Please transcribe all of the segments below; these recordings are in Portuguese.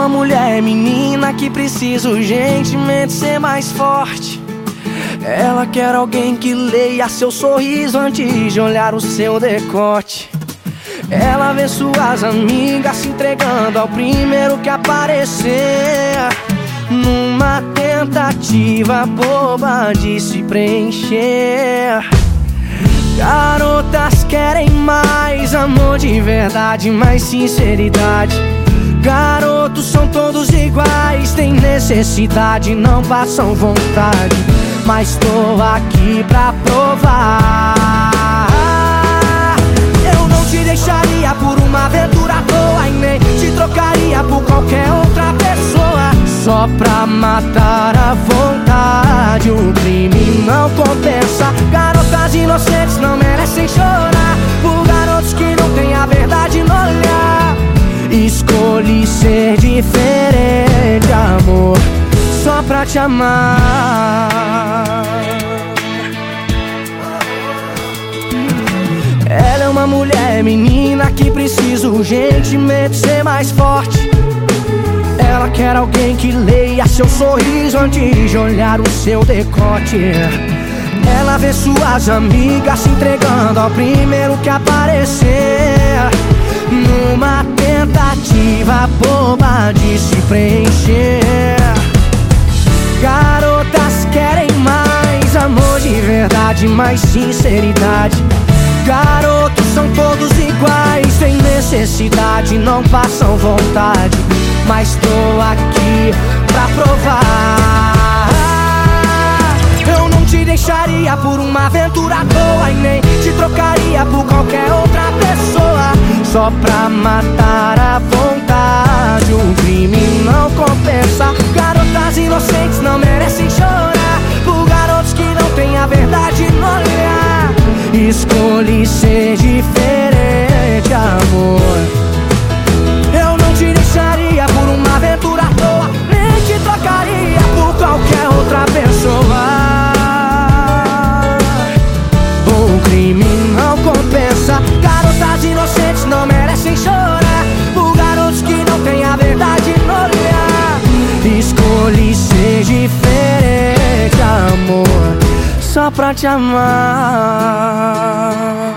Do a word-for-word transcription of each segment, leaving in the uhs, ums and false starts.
uma mulher menina que precisa urgentemente ser mais forte. Ela quer alguém que leia seu sorriso antes de olhar o seu decote. Ela vê suas amigas se entregando ao primeiro que aparecer, numa tentativa boba de se preencher. Garotas querem mais amor de verdade, mais sinceridade. Garotos são todos iguais, têm necessidade, não passam vontade. Mas tô aqui pra provar. Eu não te deixaria por uma aventura à toa, e nem te trocaria por qualquer outra pessoa. Só pra matar a vontade, o crime não compensa. Garotas inocentes não merecem chorar por garotos que não têm a verdade no olhar. Escolhi ser diferente, amor, só pra te amar. Ela é uma mulher menina que precisa urgentemente ser mais forte. Ela quer alguém que leia seu sorriso antes de olhar o seu decote. Ela vê suas amigas se entregando ao primeiro que aparecer, numa tentativa boba de se preencher. Garotas querem mais amor de verdade, mais sinceridade. Garotos são todos iguais, têm necessidade, não passam vontade. Mas tô aqui pra provar. Eu não te deixaria por uma aventura à toa, e nem te trocaria por qualquer outra pessoa. Só pra matar a vontade, o crime não compensa. Garotas inocentes não merecem chorar por garotos que não têm a verdade no olhar. Escolhi ser diferente, amor. Eu não te deixaria por uma aventura à toa, nem te trocaria por qualquer outra pessoa. O crime não compensa. Garotas inocentes não merecem chorar por garotos que não têm a verdade no olhar. Escolhi ser diferente, amor, só pra te amar.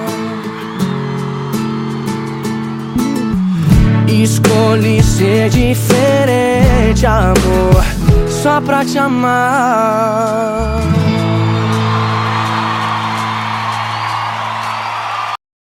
Escolhi ser diferente, amor, só pra te amar.